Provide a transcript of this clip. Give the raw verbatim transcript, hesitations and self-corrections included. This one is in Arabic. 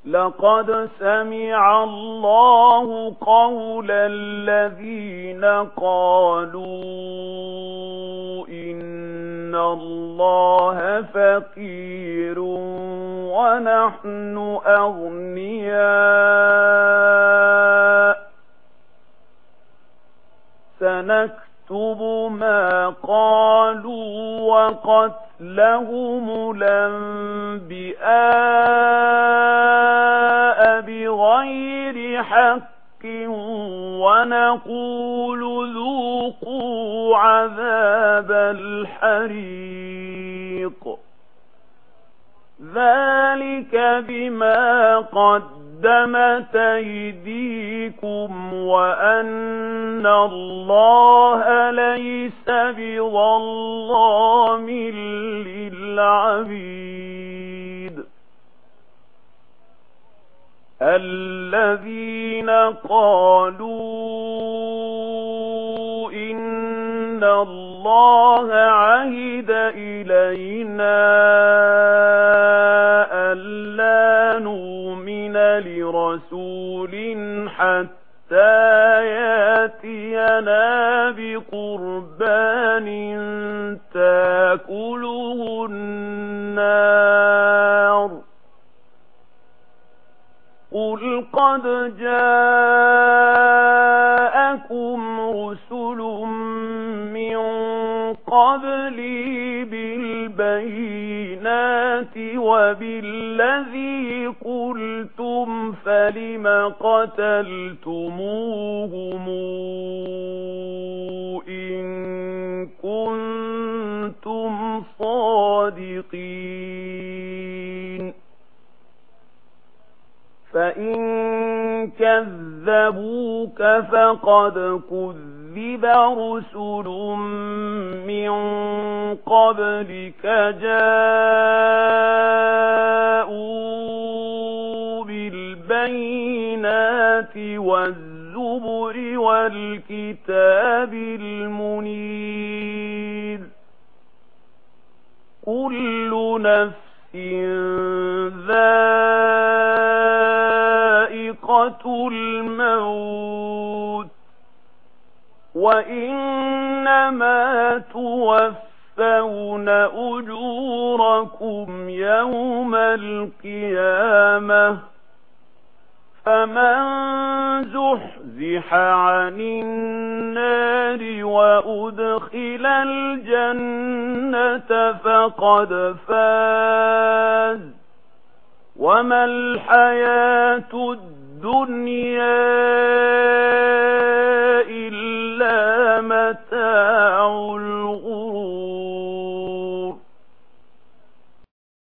لقد سمع الله قول الذين قالوا إن الله فقير ونحن أغنياء سنكتب ما قالوا وقتلهم الأنبياء بغير حق ونقول ذوقوا عذاب الحريق ذلك بما قدمت أيديكم وأن الله ليس بظلام للعبيد الذين قالوا إن الله عهد إلينا ألا نؤمن لرسول حتى يأتينا بقربان تأكله النار قل قد جاءكم رسل من قبلي بالبينات وبالذي قلتم فلم قتلتموهم إن كنتم صادقين فإن كذبوك فقد كذب رسل من قبلك جاءوا بالبينات والزبر والكتاب المنير كل نفس ذائقة الموت وإنما توفون أجوركم يوم القيامة فمن زحزح عن النار وأدخل الجنة فقد فاز وما الحياة الدنيا إلا متاع الغرور